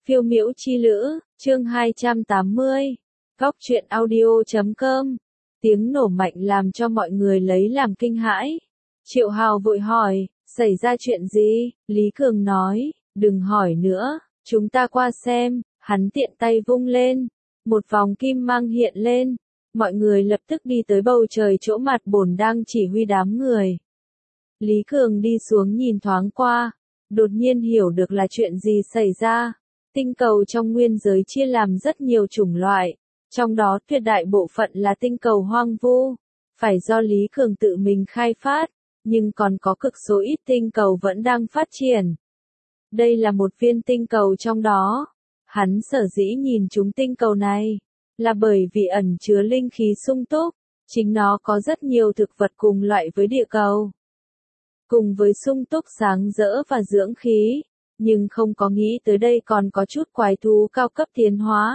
Phiêu miễu chi lữ, chương 280. Góc truyện audio.com. Tiếng nổ mạnh làm cho mọi người lấy làm kinh hãi. Triệu Hào vội hỏi, xảy ra chuyện gì? Lý Cường nói, đừng hỏi nữa, chúng ta qua xem. Hắn tiện tay vung lên, một vòng kim mang hiện lên. Mọi người lập tức đi tới bầu trời chỗ Mạt Bổn đang chỉ huy đám người. Lý Cường đi xuống nhìn thoáng qua, đột nhiên hiểu được là chuyện gì xảy ra. Tinh cầu trong nguyên giới chia làm rất nhiều chủng loại, trong đó tuyệt đại bộ phận là tinh cầu hoang vu, phải do Lý Cường tự mình khai phát, nhưng còn có cực số ít tinh cầu vẫn đang phát triển. Đây là một viên tinh cầu trong đó. Hắn sở dĩ nhìn chúng tinh cầu này, là bởi vì ẩn chứa linh khí sung túc, chính nó có rất nhiều thực vật cùng loại với địa cầu. Cùng với sung túc sáng rỡ và dưỡng khí, nhưng không có nghĩ tới đây còn có chút quái thú cao cấp tiến hóa.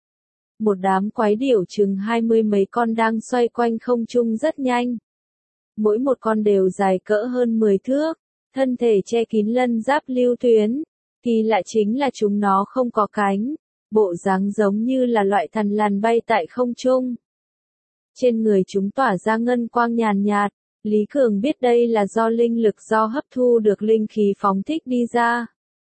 Một đám quái điểu chừng 20 mấy con đang xoay quanh không trung rất nhanh. Mỗi một con đều dài cỡ hơn 10 thước, thân thể che kín lân giáp lưu tuyến. Kỳ lạ chính là chúng nó không có cánh, bộ dáng giống như là loại thằn lằn bay tại không trung. Trên người chúng tỏa ra ngân quang nhàn nhạt, Lý Cường biết đây là do linh lực do hấp thu được linh khí phóng thích đi ra.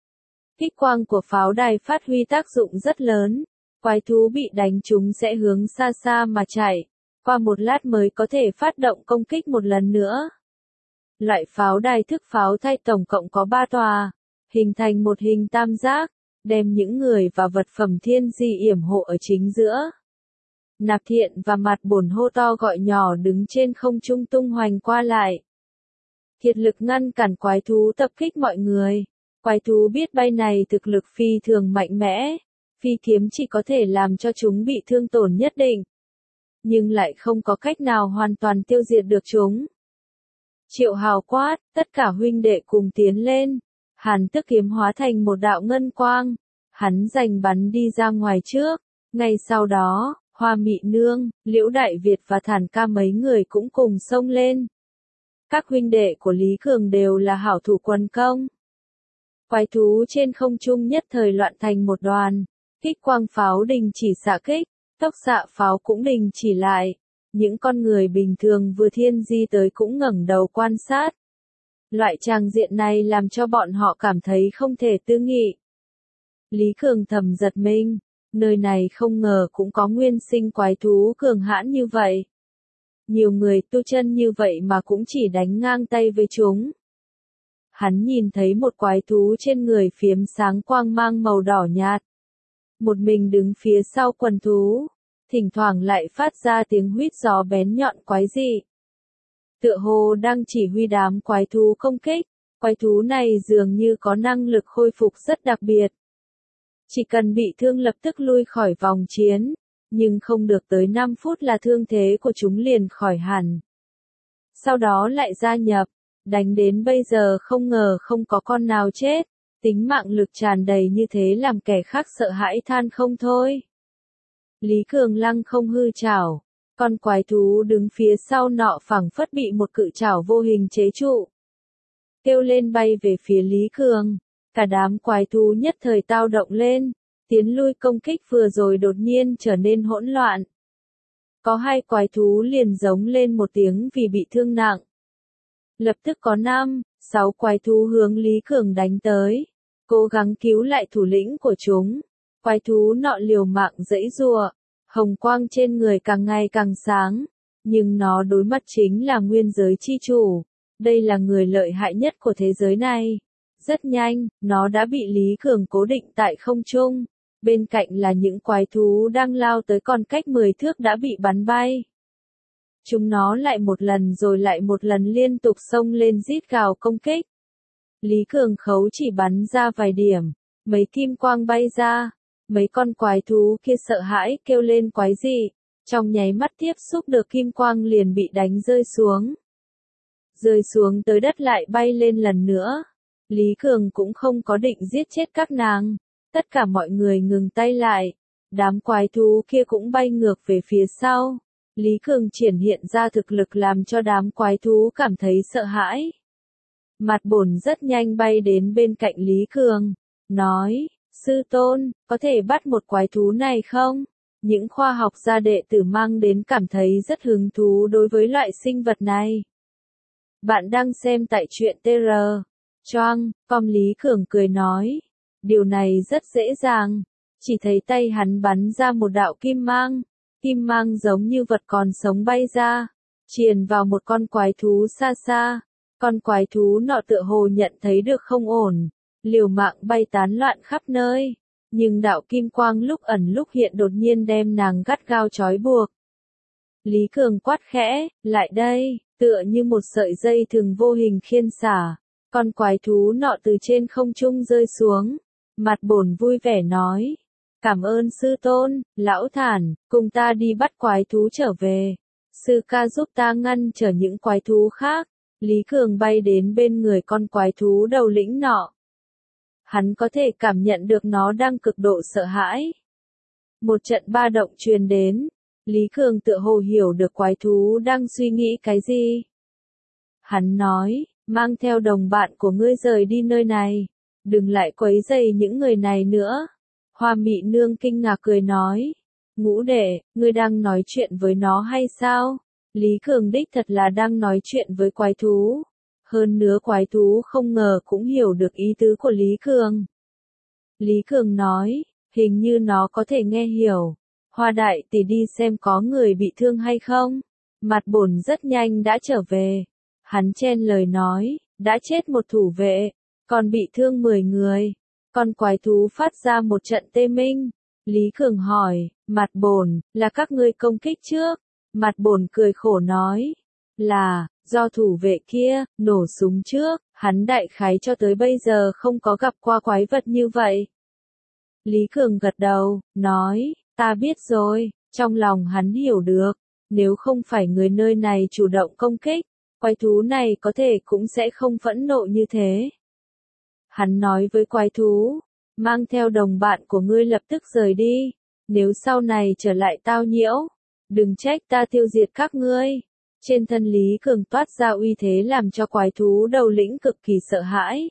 Kích quang của pháo đài phát huy tác dụng rất lớn, quái thú bị đánh chúng sẽ hướng xa xa mà chạy, qua một lát mới có thể phát động công kích một lần nữa. Loại pháo đài thức pháo thay tổng cộng có 3 tòa, hình thành một hình tam giác, đem những người và vật phẩm thiên di yểm hộ ở chính giữa. Nạp Thiện và Mạt Bổn hô to gọi nhỏ đứng trên không trung tung hoành qua lại. Kiệt lực ngăn cản quái thú tập kích mọi người. Quái thú biết bay này thực lực phi thường mạnh mẽ, phi kiếm chỉ có thể làm cho chúng bị thương tổn nhất định, nhưng lại không có cách nào hoàn toàn tiêu diệt được chúng. Triệu Hào quát, tất cả huynh đệ cùng tiến lên. Hàn Tức kiếm hóa thành một đạo ngân quang, hắn giành bắn đi ra ngoài trước. Ngay sau đó, Hoa Mị Nương, Liễu Đại Việt và Thản Ca mấy người cũng cùng xông lên. Các huynh đệ của Lý Cường đều là hảo thủ quần công. Quái thú trên không trung nhất thời loạn thành một đoàn, kích quang pháo đình chỉ xạ kích, tốc xạ pháo cũng đình chỉ lại. Những con người bình thường vừa thiên di tới cũng ngẩng đầu quan sát. Loại tràng diện này làm cho bọn họ cảm thấy không thể tư nghị. Lý Cường thầm giật mình, nơi này không ngờ cũng có nguyên sinh quái thú cường hãn như vậy. Nhiều người tu chân như vậy mà cũng chỉ đánh ngang tay với chúng. Hắn nhìn thấy một quái thú trên người phiếm sáng quang mang màu đỏ nhạt. Một mình đứng phía sau quần thú, thỉnh thoảng lại phát ra tiếng huýt gió bén nhọn quái dị. Tựa hồ đang chỉ huy đám quái thú công kích, quái thú này dường như có năng lực khôi phục rất đặc biệt. Chỉ cần bị thương lập tức lui khỏi vòng chiến, nhưng không được tới 5 phút là thương thế của chúng liền khỏi hẳn. Sau đó lại gia nhập, đánh đến bây giờ không ngờ không có con nào chết, tính mạng lực tràn đầy như thế làm kẻ khác sợ hãi than không thôi. Lý Cường lăng không hư chảo, con quái thú đứng phía sau nọ phảng phất bị một cự chảo vô hình chế trụ. Kêu lên bay về phía Lý Cường, cả đám quái thú nhất thời tao động lên, tiến lui công kích vừa rồi đột nhiên trở nên hỗn loạn. Có 2 quái thú liền giống lên một tiếng vì bị thương nặng. Lập tức có 5, 6 quái thú hướng Lý Cường đánh tới, cố gắng cứu lại thủ lĩnh của chúng. Quái thú nọ liều mạng giãy giụa, hồng quang trên người càng ngày càng sáng, nhưng nó đối mặt chính là nguyên giới chi chủ, đây là người lợi hại nhất của thế giới này. Rất nhanh, nó đã bị Lý Cường cố định tại không trung, bên cạnh là những quái thú đang lao tới còn cách 10 thước đã bị bắn bay. Chúng nó lại một lần rồi lại một lần liên tục xông lên rít gào công kích. Lý Cường khấu chỉ bắn ra vài điểm, mấy kim quang bay ra, mấy con quái thú kia sợ hãi kêu lên quái dị, trong nháy mắt tiếp xúc được kim quang liền bị đánh rơi xuống. Rơi xuống tới đất lại bay lên lần nữa. Lý Cường cũng không có định giết chết các nàng, tất cả mọi người ngừng tay lại, đám quái thú kia cũng bay ngược về phía sau. Lý Cường triển hiện ra thực lực làm cho đám quái thú cảm thấy sợ hãi. Mạt Bổn rất nhanh bay đến bên cạnh Lý Cường, nói, Sư tôn, có thể bắt một quái thú này không? Những khoa học gia đệ tử mang đến cảm thấy rất hứng thú đối với loại sinh vật này. Bạn đang xem tại truyện TR. Choang, com Lý Cường cười nói. Điều này rất dễ dàng. Chỉ thấy tay hắn bắn ra một đạo kim mang giống như vật còn sống bay ra, triền vào một con quái thú xa xa. Con quái thú nọ tựa hồ nhận thấy được không ổn, liều mạng bay tán loạn khắp nơi, nhưng đạo kim quang lúc ẩn lúc hiện đột nhiên đem nàng gắt gao trói buộc. Lý Cường quát khẽ, lại đây, tựa như một sợi dây thừng vô hình khiên xả, con quái thú nọ từ trên không trung rơi xuống, mặt bổn vui vẻ nói. Cảm ơn sư tôn, lão thản, cùng ta đi bắt quái thú trở về. Sư ca giúp ta ngăn trở những quái thú khác. Lý Cường bay đến bên người con quái thú đầu lĩnh nọ. Hắn có thể cảm nhận được nó đang cực độ sợ hãi. Một trận ba động truyền đến. Lý Cường tựa hồ hiểu được quái thú đang suy nghĩ cái gì. Hắn nói, mang theo đồng bạn của ngươi rời đi nơi này. Đừng lại quấy rầy những người này nữa. Hoa Mị Nương kinh ngạc cười nói. Ngũ đệ, ngươi đang nói chuyện với nó hay sao? Lý Cường đích thật là đang nói chuyện với quái thú. Hơn nữa quái thú không ngờ cũng hiểu được ý tứ của Lý Cường. Lý Cường nói, hình như nó có thể nghe hiểu. Hoa đại tỷ đi xem có người bị thương hay không? Mặt bổn rất nhanh đã trở về. Hắn chen lời nói, đã chết một thủ vệ, còn bị thương 10 người. Con quái thú phát ra một trận tê minh. Lý Cường hỏi, mặt bổn, là các ngươi công kích trước? Mặt bổn cười khổ nói, là, do thủ vệ kia, nổ súng trước, hắn đại khái cho tới bây giờ không có gặp qua quái vật như vậy. Lý Cường gật đầu, nói, ta biết rồi, trong lòng hắn hiểu được, nếu không phải người nơi này chủ động công kích, quái thú này có thể cũng sẽ không phẫn nộ như thế. Hắn nói với quái thú, mang theo đồng bạn của ngươi lập tức rời đi, nếu sau này trở lại tao nhiễu, đừng trách ta tiêu diệt các ngươi. Trên thân Lý Cường toát ra uy thế làm cho quái thú đầu lĩnh cực kỳ sợ hãi.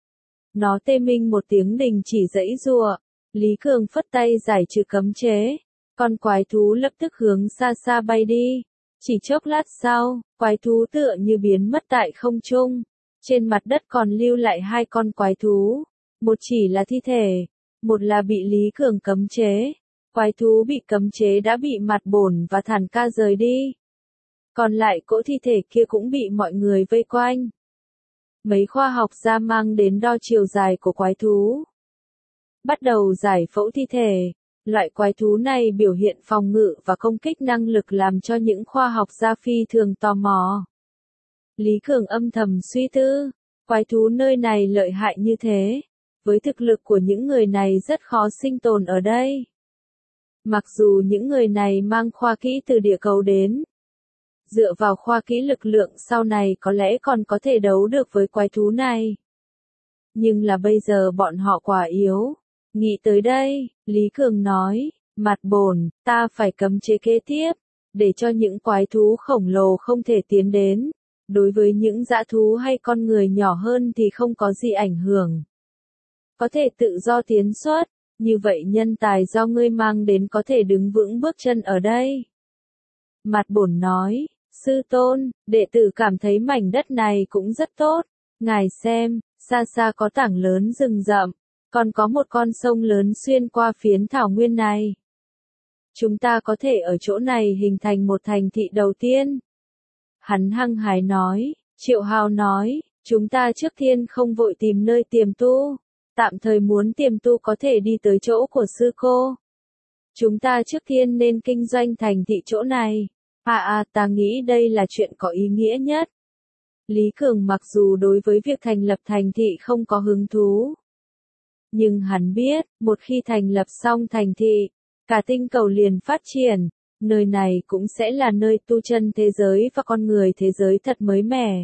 Nó tê minh một tiếng đình chỉ giãy giụa. Lý Cường phất tay giải trừ cấm chế. Con quái thú lập tức hướng xa xa bay đi. Chỉ chốc lát sau, quái thú tựa như biến mất tại không trung. Trên mặt đất còn lưu lại 2 con quái thú. Một chỉ là thi thể, một là bị Lý Cường cấm chế. Quái thú bị cấm chế đã bị mặt bổn và thản ca rời đi. Còn lại cỗ thi thể kia cũng bị mọi người vây quanh. Mấy khoa học gia mang đến đo chiều dài của quái thú. Bắt đầu giải phẫu thi thể. Loại quái thú này biểu hiện phòng ngự và công kích năng lực làm cho những khoa học gia phi thường tò mò. Lý Cường âm thầm suy tư, quái thú nơi này lợi hại như thế. Với thực lực của những người này rất khó sinh tồn ở đây. Mặc dù những người này mang khoa kỹ từ địa cầu đến. Dựa vào khoa kỹ lực lượng sau này có lẽ còn có thể đấu được với quái thú này. Nhưng là bây giờ bọn họ quá yếu. Nghĩ tới đây, Lý Cường nói, mặt bổn, ta phải cấm chế kế tiếp, để cho những quái thú khổng lồ không thể tiến đến. Đối với những dã thú hay con người nhỏ hơn thì không có gì ảnh hưởng. Có thể tự do tiến xuất, như vậy nhân tài do ngươi mang đến có thể đứng vững bước chân ở đây. Mặt bổn nói, sư tôn, đệ tử cảm thấy mảnh đất này cũng rất tốt. Ngài xem, xa xa có tảng lớn rừng rậm, còn có một con sông lớn xuyên qua phiến thảo nguyên này. Chúng ta có thể ở chỗ này hình thành một thành thị đầu tiên. Hắn hăng hái nói, Triệu Hào nói, chúng ta trước tiên không vội tìm nơi tiềm tu. Tạm thời muốn tiềm tu có thể đi tới chỗ của sư cô. Chúng ta trước tiên nên kinh doanh thành thị chỗ này. Ta nghĩ đây là chuyện có ý nghĩa nhất. Lý Cường mặc dù đối với việc thành lập thành thị không có hứng thú. Nhưng hắn biết, một khi thành lập xong thành thị, cả tinh cầu liền phát triển, nơi này cũng sẽ là nơi tu chân thế giới và con người thế giới thật mới mẻ.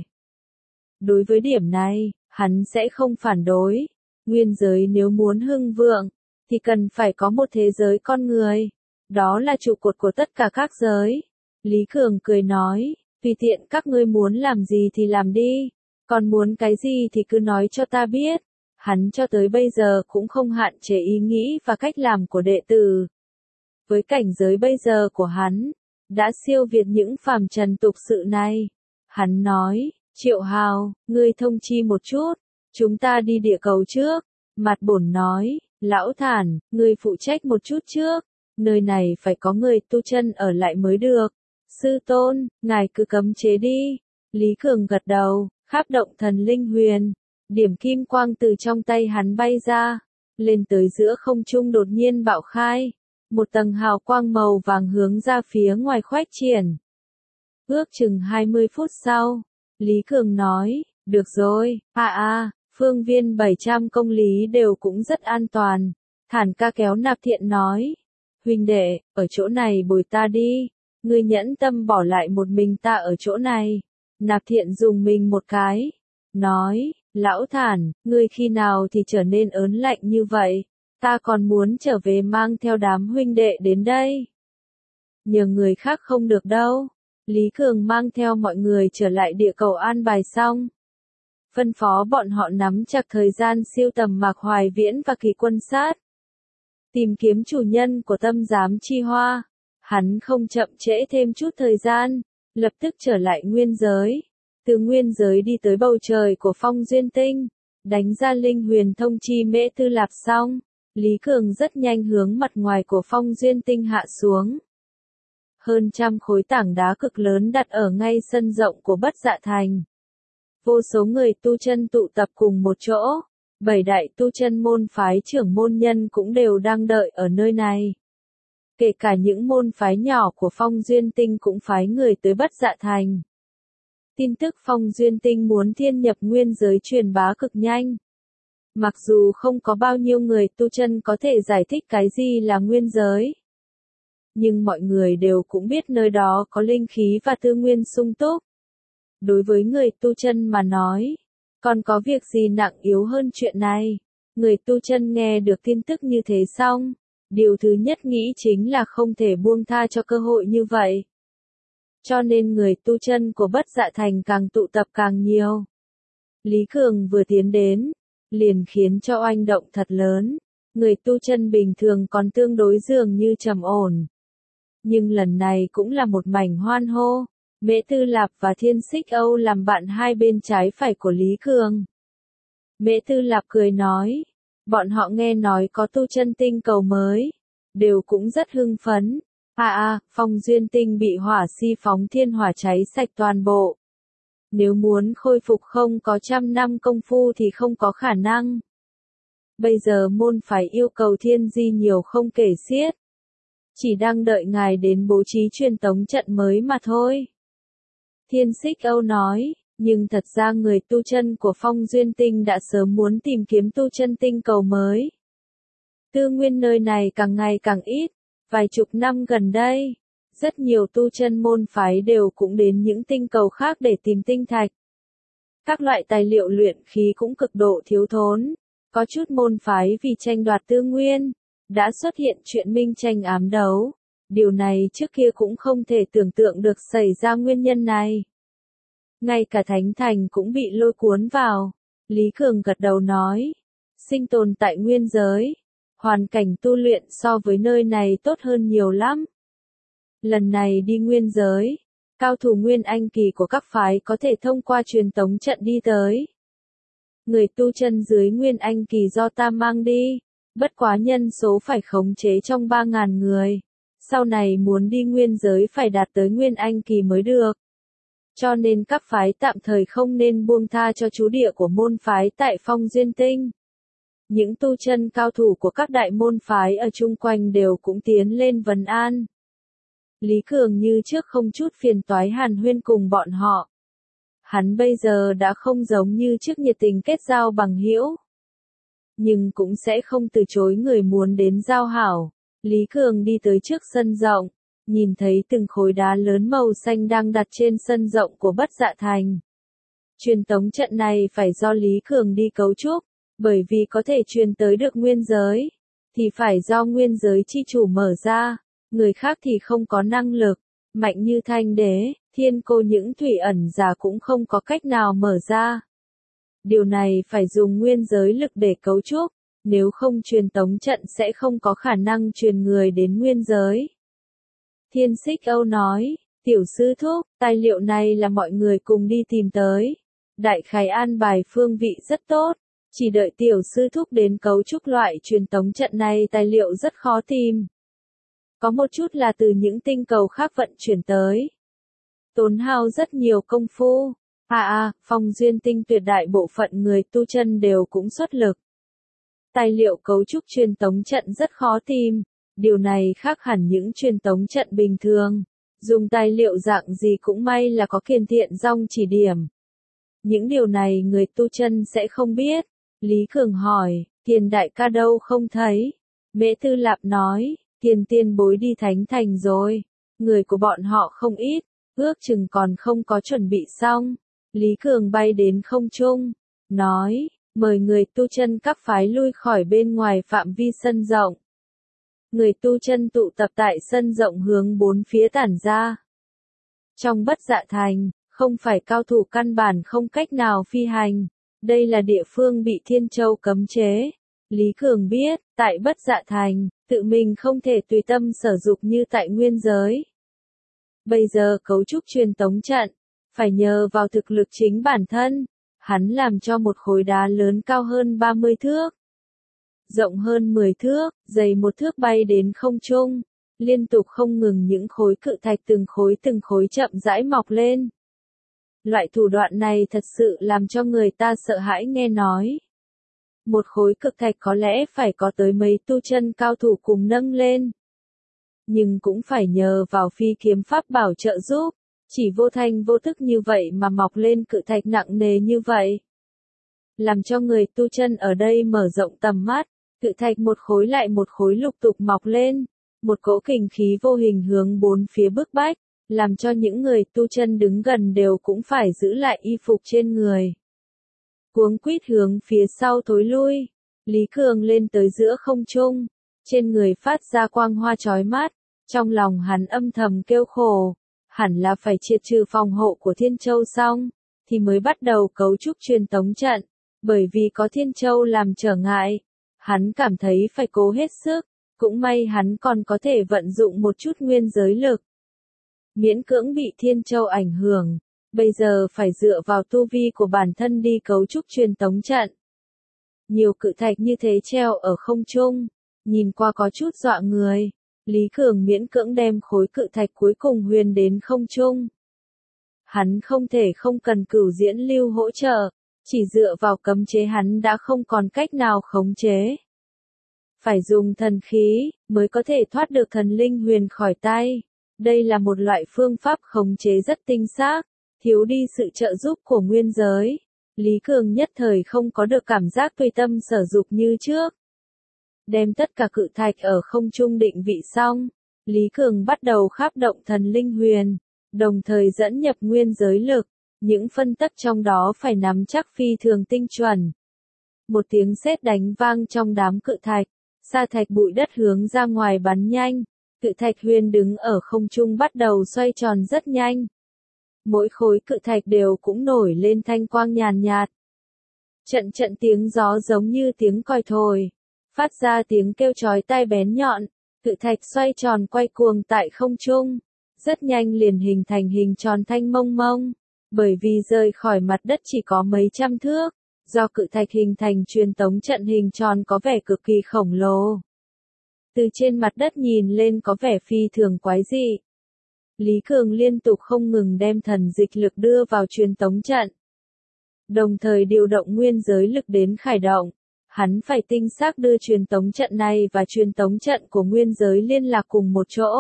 Đối với điểm này, hắn sẽ không phản đối. Nguyên giới nếu muốn hưng vượng, thì cần phải có một thế giới con người. Đó là trụ cột của tất cả các giới. Lý Cường cười nói, tùy tiện các ngươi muốn làm gì thì làm đi. Còn muốn cái gì thì cứ nói cho ta biết. Hắn cho tới bây giờ cũng không hạn chế ý nghĩ và cách làm của đệ tử. Với cảnh giới bây giờ của hắn, đã siêu việt những phàm trần tục sự này. Hắn nói, Triệu Hào, ngươi thông chi một chút, chúng ta đi địa cầu trước. Mặt Bổn nói, Lão Thản, ngươi phụ trách một chút trước, nơi này phải có người tu chân ở lại mới được. Sư tôn, ngài cứ cấm chế đi. Lý Cường gật đầu, kháp động thần linh huyền. Điểm kim quang từ trong tay hắn bay ra, lên tới giữa không trung đột nhiên bạo khai. Một tầng hào quang màu vàng hướng ra phía ngoài khoách triển. Ước chừng 20 phút sau, Lý Cường nói, được rồi, phương viên 700 công lý đều cũng rất an toàn. Thản ca kéo Nạp Thiện nói, huynh đệ, ở chỗ này bồi ta đi, ngươi nhẫn tâm bỏ lại một mình ta ở chỗ này. Nạp Thiện dùng mình một cái, nói, Lão Thản, ngươi khi nào thì trở nên ớn lạnh như vậy, ta còn muốn trở về mang theo đám huynh đệ đến đây. Nhờ người khác không được đâu. Lý Cường mang theo mọi người trở lại địa cầu an bài xong. Phân phó bọn họ nắm chặt thời gian siêu tầm Mạc Hoài Viễn và Kỳ Quân Sát. Tìm kiếm chủ nhân của tâm giám chi hoa. Hắn không chậm trễ thêm chút thời gian, lập tức trở lại nguyên giới. Từ nguyên giới đi tới bầu trời của Phong Duyên Tinh, đánh ra linh huyền thông chi Mễ Tư Lạp xong, Lý Cường rất nhanh hướng mặt ngoài của Phong Duyên Tinh hạ xuống. Hơn trăm khối tảng đá cực lớn đặt ở ngay sân rộng của Bất Dạ Thành. Vô số người tu chân tụ tập cùng một chỗ, 7 đại tu chân môn phái trưởng môn nhân cũng đều đang đợi ở nơi này. Kể cả những môn phái nhỏ của Phong Duyên Tinh cũng phái người tới Bất Dạ Thành. Tin tức Phong Duyên Tinh muốn thiên nhập nguyên giới truyền bá cực nhanh. Mặc dù không có bao nhiêu người tu chân có thể giải thích cái gì là nguyên giới, nhưng mọi người đều cũng biết nơi đó có linh khí và tư nguyên sung túc. Đối với người tu chân mà nói, còn có việc gì nặng yếu hơn chuyện này? Người tu chân nghe được tin tức như thế xong, điều thứ nhất nghĩ chính là không thể buông tha cho cơ hội như vậy. Cho nên người tu chân của Bất Dạ Thành càng tụ tập càng nhiều. Lý Cường vừa tiến đến, liền khiến cho oanh động thật lớn. Người tu chân bình thường còn tương đối dường như trầm ổn. Nhưng lần này cũng là một mảnh hoan hô. Mễ Tư Lạp và Thiên Xích Âu làm bạn hai bên trái phải của Lý Cường. Mễ Tư Lạp cười nói, bọn họ nghe nói có tu chân tinh cầu mới, đều cũng rất hưng phấn. Phong Duyên Tinh bị hỏa si phóng thiên hỏa cháy sạch toàn bộ. Nếu muốn khôi phục không có 100 năm công phu thì không có khả năng. Bây giờ môn phái yêu cầu thiên di nhiều không kể xiết. Chỉ đang đợi ngài đến bố trí truyền tống trận mới mà thôi. Thiên Xích Âu nói, nhưng thật ra người tu chân của Phong Duyên Tinh đã sớm muốn tìm kiếm tu chân tinh cầu mới. Tư nguyên nơi này càng ngày càng ít, vài chục năm gần đây, rất nhiều tu chân môn phái đều cũng đến những tinh cầu khác để tìm tinh thạch. Các loại tài liệu luyện khí cũng cực độ thiếu thốn, có chút môn phái vì tranh đoạt tư nguyên, đã xuất hiện chuyện minh tranh ám đấu. Điều này trước kia cũng không thể tưởng tượng được xảy ra nguyên nhân này. Ngay cả Thánh Thành cũng bị lôi cuốn vào. Lý Cường gật đầu nói, sinh tồn tại nguyên giới, hoàn cảnh tu luyện so với nơi này tốt hơn nhiều lắm. Lần này đi nguyên giới, cao thủ nguyên anh kỳ của các phái có thể thông qua truyền tống trận đi tới. Người tu chân dưới nguyên anh kỳ do ta mang đi, bất quá nhân số phải khống chế trong 3.000 người. Sau này muốn đi nguyên giới phải đạt tới nguyên anh kỳ mới được. Cho nên các phái tạm thời không nên buông tha cho trú địa của môn phái tại Phong Duyên Tinh. Những tu chân cao thủ của các đại môn phái ở chung quanh đều cũng tiến lên vấn an. Lý Cường như trước không chút phiền toái hàn huyên cùng bọn họ. Hắn bây giờ đã không giống như trước nhiệt tình kết giao bằng hữu, nhưng cũng sẽ không từ chối người muốn đến giao hảo. Lý Cường đi tới trước sân rộng, nhìn thấy từng khối đá lớn màu xanh đang đặt trên sân rộng của Bất Dạ Thành. Truyền tống trận này phải do Lý Cường đi cấu trúc, bởi vì có thể truyền tới được nguyên giới, thì phải do nguyên giới chi chủ mở ra, người khác thì không có năng lực, mạnh như Thanh Đế, Thiên Cô những thủy ẩn giả cũng không có cách nào mở ra. Điều này phải dùng nguyên giới lực để cấu trúc, nếu không truyền tống trận sẽ không có khả năng truyền người đến nguyên giới. Thiên Xích Âu nói, tiểu sư thúc, tài liệu này là mọi người cùng đi tìm tới. Đại khái an bài phương vị rất tốt, chỉ đợi tiểu sư thúc đến cấu trúc loại truyền tống trận này tài liệu rất khó tìm. Có một chút là từ những tinh cầu khác vận chuyển tới. Tốn hao rất nhiều công phu. Phong Duyên Tinh tuyệt đại bộ phận người tu chân đều cũng xuất lực. Tài liệu cấu trúc truyền tống trận rất khó tìm, điều này khác hẳn những truyền tống trận bình thường. Dùng tài liệu dạng gì cũng may là có Kiền Thiện Dong chỉ điểm. Những điều này người tu chân sẽ không biết. Lý Cường hỏi, Tiền đại ca đâu không thấy? Mễ Tư Lạp nói, Tiền tiền bối đi Thánh Thành rồi. Người của bọn họ không ít, ước chừng còn không có chuẩn bị xong. Lý Cường bay đến không trung, nói, mời người tu chân các phái lui khỏi bên ngoài phạm vi sân rộng. Người tu chân tụ tập tại sân rộng hướng bốn phía tản ra. Trong Bất Dạ Thành, không phải cao thủ căn bản không cách nào phi hành. Đây là địa phương bị Thiên Châu cấm chế. Lý Cường biết, tại Bất Dạ Thành, tự mình không thể tùy tâm sở dục như tại nguyên giới. Bây giờ cấu trúc truyền tống trận, phải nhờ vào thực lực chính bản thân. Hắn làm cho một khối đá lớn cao hơn 30 thước, rộng hơn 10 thước, dày 1 thước bay đến không trung, liên tục không ngừng những khối cự thạch từng khối chậm rãi mọc lên. Loại thủ đoạn này thật sự làm cho người ta sợ hãi nghe nói. Một khối cực thạch có lẽ phải có tới mấy tu chân cao thủ cùng nâng lên. Nhưng cũng phải nhờ vào phi kiếm pháp bảo trợ giúp, chỉ vô thanh vô tức như vậy mà mọc lên cự thạch nặng nề như vậy. Làm cho người tu chân ở đây mở rộng tầm mắt, cự thạch một khối lại một khối lục tục mọc lên, một cỗ kình khí vô hình hướng bốn phía bức bách, làm cho những người tu chân đứng gần đều cũng phải giữ lại y phục trên người. Cuống quýt hướng phía sau thối lui, Lý Cường lên tới giữa không trung, trên người phát ra quang hoa chói mắt, trong lòng hắn âm thầm kêu khổ, hẳn là phải triệt trừ phòng hộ của Thiên Châu xong, thì mới bắt đầu cấu trúc truyền tống trận, bởi vì có Thiên Châu làm trở ngại, hắn cảm thấy phải cố hết sức, cũng may hắn còn có thể vận dụng một chút nguyên giới lực. Miễn cưỡng bị Thiên Châu ảnh hưởng, bây giờ phải dựa vào tu vi của bản thân đi cấu trúc truyền tống trận. Nhiều cự thạch như thế treo ở không trung, nhìn qua có chút dọa người. Lý Cường miễn cưỡng đem khối cự thạch cuối cùng huyền đến không trung. Hắn không thể không cần Cửu Diễn Lưu hỗ trợ, chỉ dựa vào cấm chế hắn đã không còn cách nào khống chế. Phải dùng thần khí, mới có thể thoát được thần linh huyền khỏi tay. Đây là một loại phương pháp khống chế rất tinh xác, thiếu đi sự trợ giúp của nguyên giới. Lý Cường nhất thời không có được cảm giác tùy tâm sở dục như trước. Đem tất cả cự thạch ở không trung định vị xong, Lý Cường bắt đầu kháp động thần linh huyền, đồng thời dẫn nhập nguyên giới lực, những phân tắc trong đó phải nắm chắc phi thường tinh chuẩn. Một tiếng sét đánh vang trong đám cự thạch, sa thạch bụi đất hướng ra ngoài bắn nhanh, cự thạch huyền đứng ở không trung bắt đầu xoay tròn rất nhanh. Mỗi khối cự thạch đều cũng nổi lên thanh quang nhàn nhạt. Trận trận tiếng gió giống như tiếng còi thổi, phát ra tiếng kêu chói tai bén nhọn, cự thạch xoay tròn quay cuồng tại không trung, rất nhanh liền hình thành hình tròn thanh mông mông, bởi vì rời khỏi mặt đất chỉ có mấy trăm thước, do cự thạch hình thành truyền tống trận hình tròn có vẻ cực kỳ khổng lồ. Từ trên mặt đất nhìn lên có vẻ phi thường quái dị. Lý Cường liên tục không ngừng đem thần dịch lực đưa vào truyền tống trận, đồng thời điều động nguyên giới lực đến khải động. Hắn phải tinh xác đưa truyền tống trận này và truyền tống trận của nguyên giới liên lạc cùng một chỗ.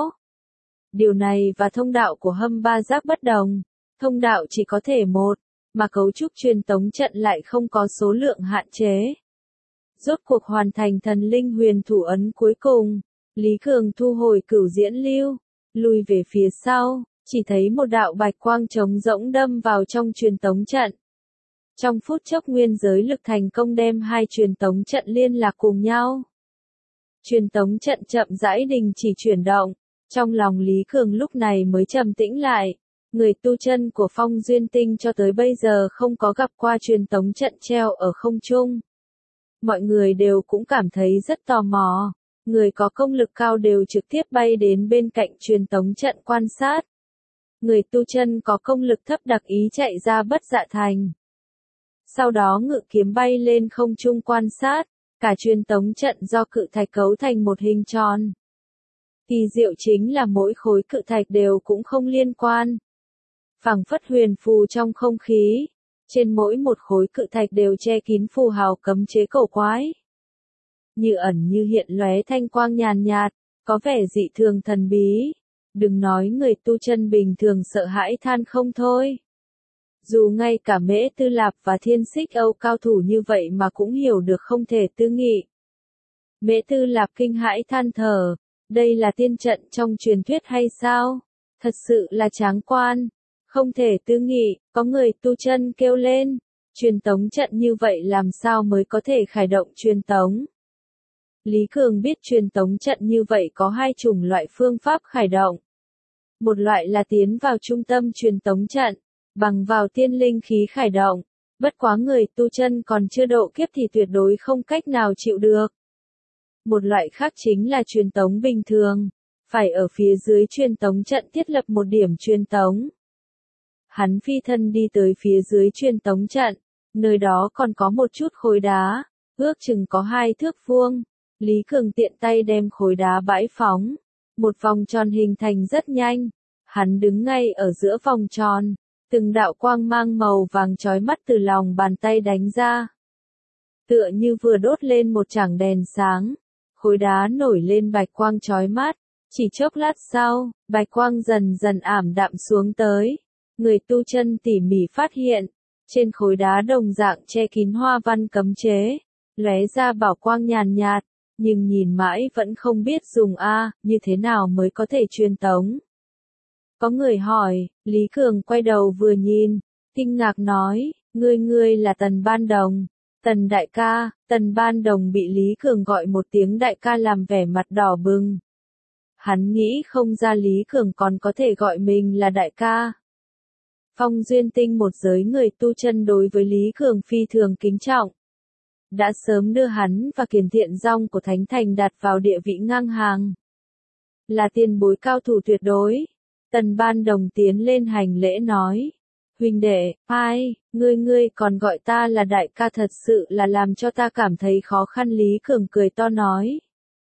Điều này và thông đạo của Hâm Ba Giác bất đồng. Thông đạo chỉ có thể một, mà cấu trúc truyền tống trận lại không có số lượng hạn chế. Rốt cuộc hoàn thành thần linh huyền thủ ấn cuối cùng, Lý Cường thu hồi Cửu Diễn Lưu, lùi về phía sau, chỉ thấy một đạo bạch quang trống rỗng đâm vào trong truyền tống trận. Trong phút chốc nguyên giới lực thành công đem hai truyền tống trận liên lạc cùng nhau. Truyền tống trận chậm rãi đình chỉ chuyển động, trong lòng Lý Cường lúc này mới trầm tĩnh lại. Người tu chân của Phong Duyên Tinh cho tới bây giờ không có gặp qua truyền tống trận treo ở không trung. Mọi người đều cũng cảm thấy rất tò mò. Người có công lực cao đều trực tiếp bay đến bên cạnh truyền tống trận quan sát. Người tu chân có công lực thấp đặc ý chạy ra Bất Dạ Thành. Sau đó ngự kiếm bay lên không trung quan sát, cả truyền tống trận do cự thạch cấu thành một hình tròn. Kỳ diệu chính là mỗi khối cự thạch đều cũng không liên quan. Phảng phất huyền phù trong không khí, trên mỗi một khối cự thạch đều che kín phù hào cấm chế cổ quái. Như ẩn như hiện lóe thanh quang nhàn nhạt, có vẻ dị thường thần bí. Đừng nói người tu chân bình thường sợ hãi than không thôi. Dù ngay cả Mễ Tư Lạp và Thiên Xích Âu cao thủ như vậy mà cũng hiểu được không thể tư nghị. Mễ Tư Lạp kinh hãi than thở, đây là tiên trận trong truyền thuyết hay sao? Thật sự là tráng quan, không thể tư nghị, có người tu chân kêu lên, truyền tống trận như vậy làm sao mới có thể khởi động truyền tống? Lý Cường biết truyền tống trận như vậy có hai chủng loại phương pháp khởi động. Một loại là tiến vào trung tâm truyền tống trận, bằng vào tiên linh khí khởi động, bất quá người tu chân còn chưa độ kiếp thì tuyệt đối không cách nào chịu được. Một loại khác chính là truyền tống bình thường, phải ở phía dưới truyền tống trận thiết lập một điểm truyền tống. Hắn phi thân đi tới phía dưới truyền tống trận, nơi đó còn có một chút khối đá, ước chừng có 2 thước vuông. Lý Cường tiện tay đem khối đá bãi phóng, một vòng tròn hình thành rất nhanh. Hắn đứng ngay ở giữa vòng tròn, từng đạo quang mang màu vàng chói mắt từ lòng bàn tay đánh ra. Tựa như vừa đốt lên một chảng đèn sáng, khối đá nổi lên bạch quang chói mắt, chỉ chốc lát sau, bạch quang dần dần ảm đạm xuống tới. Người tu chân tỉ mỉ phát hiện, trên khối đá đồng dạng che kín hoa văn cấm chế, lóe ra bảo quang nhàn nhạt, nhưng nhìn mãi vẫn không biết dùng như thế nào mới có thể truyền tống. Có người hỏi, Lý Cường quay đầu vừa nhìn, kinh ngạc nói, ngươi là Tần Ban Đồng. Tần đại ca, Tần Ban Đồng bị Lý Cường gọi một tiếng đại ca làm vẻ mặt đỏ bừng. Hắn nghĩ không ra Lý Cường còn có thể gọi mình là đại ca. Phong Duyên Tinh một giới người tu chân đối với Lý Cường phi thường kính trọng. Đã sớm đưa hắn và Kiền Thiện Dong của Thánh Thành đặt vào địa vị ngang hàng. Là tiền bối cao thủ tuyệt đối. Tần Ban Đồng tiến lên hành lễ nói. Huynh đệ, ngươi còn gọi ta là đại ca thật sự là làm cho ta cảm thấy khó khăn. Lý Cường cười to nói.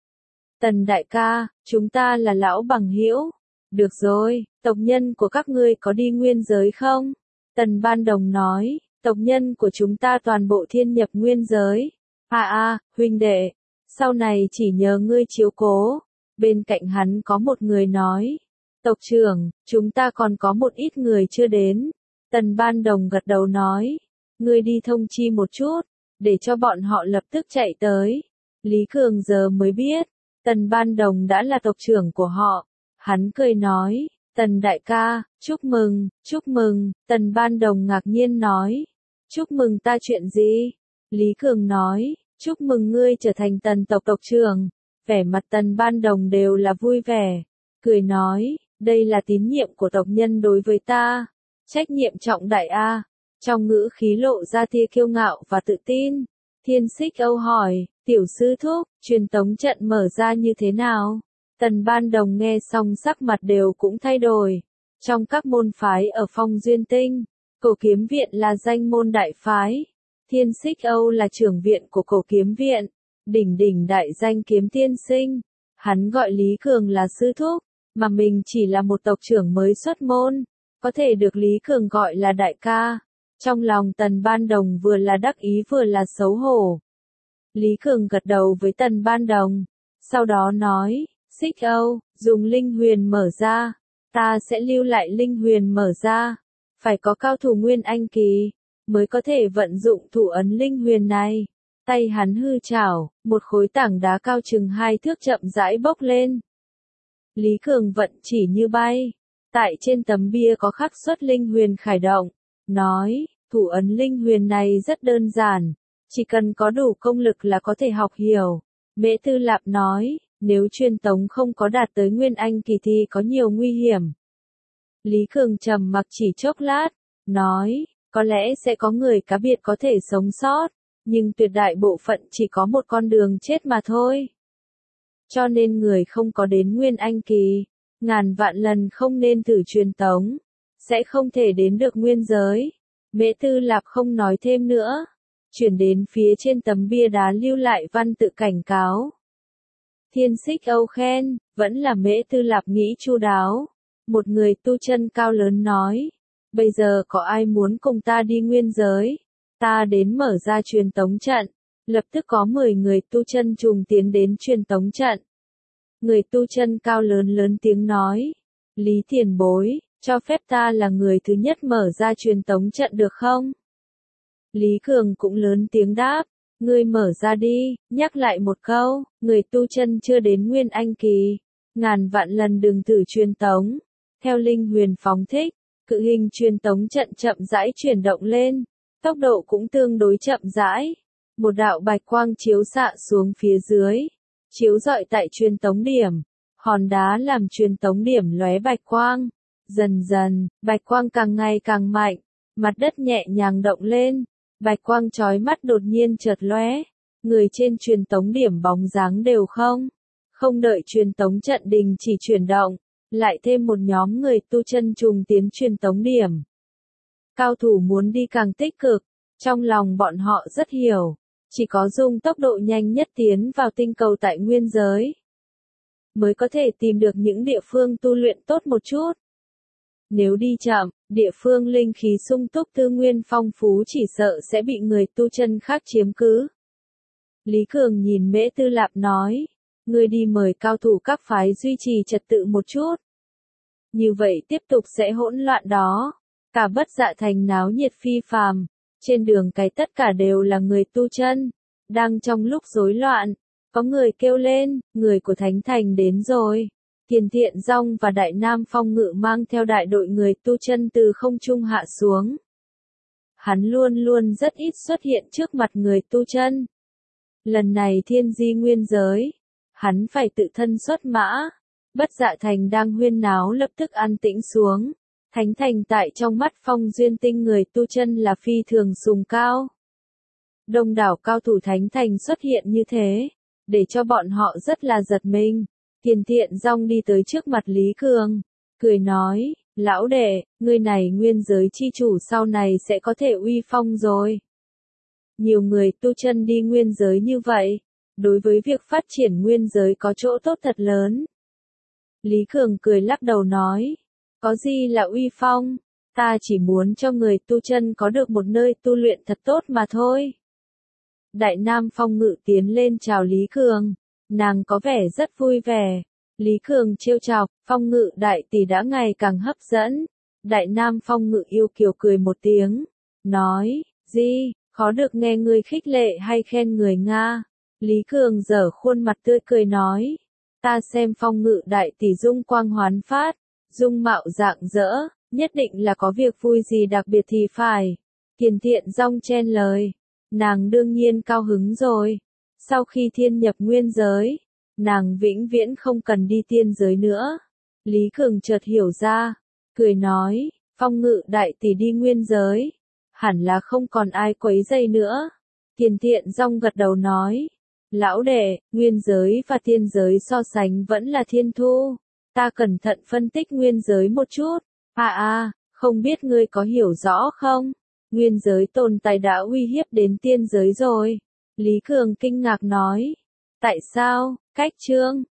Tần đại ca, chúng ta là lão bằng hữu. Được rồi, tộc nhân của các ngươi có đi nguyên giới không? Tần Ban Đồng nói, tộc nhân của chúng ta toàn bộ thiên nhập nguyên giới. Huynh đệ, sau này chỉ nhờ ngươi chiếu cố. Bên cạnh hắn có một người nói, tộc trưởng, chúng ta còn có một ít người chưa đến. Tần Ban Đồng gật đầu nói, ngươi đi thông chi một chút, để cho bọn họ lập tức chạy tới. Lý Cường giờ mới biết, Tần Ban Đồng đã là tộc trưởng của họ. Hắn cười nói, Tần đại ca, chúc mừng, Tần Ban Đồng ngạc nhiên nói, chúc mừng ta chuyện gì? Lý Cường nói, chúc mừng ngươi trở thành Tần tộc tộc trưởng. Vẻ mặt Tần Ban Đồng đều là vui vẻ, cười nói, đây là tín nhiệm của tộc nhân đối với ta, trách nhiệm trọng đại trong ngữ khí lộ ra tia kiêu ngạo và tự tin. Thiên Xích Âu hỏi, tiểu sư thúc, truyền tống trận mở ra như thế nào? Tần Ban Đồng nghe xong sắc mặt đều cũng thay đổi. Trong các môn phái ở Phong Duyên Tinh, Cổ Kiếm Viện là danh môn đại phái. Thiên Xích Âu là trưởng viện của Cổ Kiếm Viện, đỉnh đại danh kiếm tiên sinh. Hắn gọi Lý Cường là sư thúc, mà mình chỉ là một tộc trưởng mới xuất môn, có thể được Lý Cường gọi là đại ca. Trong lòng Tần Ban Đồng vừa là đắc ý vừa là xấu hổ. Lý Cường gật đầu với Tần Ban Đồng, sau đó nói, Xích Âu, dùng linh huyền mở ra, ta sẽ lưu lại linh huyền mở ra, phải có cao thủ nguyên anh kỳ, mới có thể vận dụng thủ ấn linh huyền này. Tay hắn hư chảo, một khối tảng đá cao chừng 2 thước chậm rãi bốc lên. Lý Cường vận chỉ như bay, tại trên tấm bia có khắc xuất linh huyền khởi động, nói, thủ ấn linh huyền này rất đơn giản, chỉ cần có đủ công lực là có thể học hiểu. Mễ Tư Lạp nói, nếu truyền tống không có đạt tới nguyên anh kỳ thì có nhiều nguy hiểm. Lý Cường trầm mặc chỉ chốc lát, nói, có lẽ sẽ có người cá biệt có thể sống sót, nhưng tuyệt đại bộ phận chỉ có một con đường chết mà thôi. Cho nên người không có đến Nguyên Anh kỳ, ngàn vạn lần không nên thử truyền tống, sẽ không thể đến được nguyên giới. Mễ Tư Lạp không nói thêm nữa, chuyển đến phía trên tấm bia đá lưu lại văn tự cảnh cáo. Thiên Xích Âu khen, vẫn là Mễ Tư Lạp nghĩ chu đáo. Một người tu chân cao lớn nói, bây giờ có ai muốn cùng ta đi nguyên giới? Ta đến mở ra truyền tống trận. Lập tức có 10 người tu chân trùng tiến đến truyền tống trận. Người tu chân cao lớn lớn tiếng nói, Lý tiền bối, cho phép ta là người thứ nhất mở ra truyền tống trận được không? Lý Cường cũng lớn tiếng đáp, ngươi mở ra đi, nhắc lại một câu, người tu chân chưa đến Nguyên Anh kỳ, ngàn vạn lần đừng thử truyền tống. Theo linh huyền phóng thích, cự hình truyền tống trận chậm rãi chuyển động lên, tốc độ cũng tương đối chậm rãi. Một đạo bạch quang chiếu xạ xuống phía dưới, chiếu rọi tại truyền tống điểm, hòn đá làm truyền tống điểm lóe bạch quang. Dần dần, bạch quang càng ngày càng mạnh, mặt đất nhẹ nhàng động lên, bạch quang chói mắt đột nhiên chợt lóe, người trên truyền tống điểm bóng dáng đều không đợi truyền tống trận đình chỉ chuyển động, lại thêm một nhóm người tu chân trùng tiến truyền tống điểm. Cao thủ muốn đi càng tích cực, trong lòng bọn họ rất hiểu, chỉ có dùng tốc độ nhanh nhất tiến vào tinh cầu tại nguyên giới, mới có thể tìm được những địa phương tu luyện tốt một chút. Nếu đi chậm, địa phương linh khí sung túc tư nguyên phong phú chỉ sợ sẽ bị người tu chân khác chiếm cứ. Lý Cường nhìn Mễ Tư Lạp nói, ngươi đi mời cao thủ các phái duy trì trật tự một chút. Như vậy tiếp tục sẽ hỗn loạn đó. Cả Bất Dạ Thành náo nhiệt phi phàm, trên đường cái tất cả đều là người tu chân. Đang trong lúc rối loạn, có người kêu lên, người của Thánh Thành đến rồi. Tiền Thiện Dong và Đại Nam Phong Ngự mang theo đại đội người tu chân từ không trung hạ xuống. Hắn luôn luôn rất ít xuất hiện trước mặt người tu chân. Lần này thiên di nguyên giới, hắn phải tự thân xuất mã. Bất Dạ Thành đang huyên náo lập tức an tĩnh xuống. Thánh Thành tại trong mắt Phong Duyên Tinh người tu chân là phi thường sùng cao. Đông đảo cao thủ Thánh Thành xuất hiện như thế, để cho bọn họ rất là giật mình. Tiền Thiện Dong đi tới trước mặt Lý Cường, cười nói, lão đệ, ngươi này nguyên giới chi chủ sau này sẽ có thể uy phong rồi. Nhiều người tu chân đi nguyên giới như vậy, đối với việc phát triển nguyên giới có chỗ tốt thật lớn. Lý Cường cười lắc đầu nói, có gì là uy phong, ta chỉ muốn cho người tu chân có được một nơi tu luyện thật tốt mà thôi. Đại Nam Phong Ngự tiến lên chào Lý Cường, nàng có vẻ rất vui vẻ. Lý Cường trêu chọc, Phong Ngự đại tỷ đã ngày càng hấp dẫn. Đại Nam Phong Ngự yêu kiều cười một tiếng, nói, gì, khó được nghe người khích lệ hay khen người Nga. Lý Cường giở khuôn mặt tươi cười nói, ta xem Phong Ngự đại tỷ dung quang hoán phát, dung mạo rạng rỡ, nhất định là có việc vui gì đặc biệt thì phải. Tiền Thiện Dong chen lời, nàng đương nhiên cao hứng rồi. Sau khi thiên nhập nguyên giới, nàng vĩnh viễn không cần đi tiên giới nữa. Lý Cường chợt hiểu ra, cười nói, Phong Ngự đại tỷ đi nguyên giới, hẳn là không còn ai quấy rầy nữa. Tiền Thiện Dong gật đầu nói, lão đệ, nguyên giới và tiên giới so sánh vẫn là thiên thu. Ta cẩn thận phân tích nguyên giới một chút. Không biết ngươi có hiểu rõ không? Nguyên giới tồn tại đã uy hiếp đến tiên giới rồi. Lý Cường kinh ngạc nói. Tại sao? Cách chương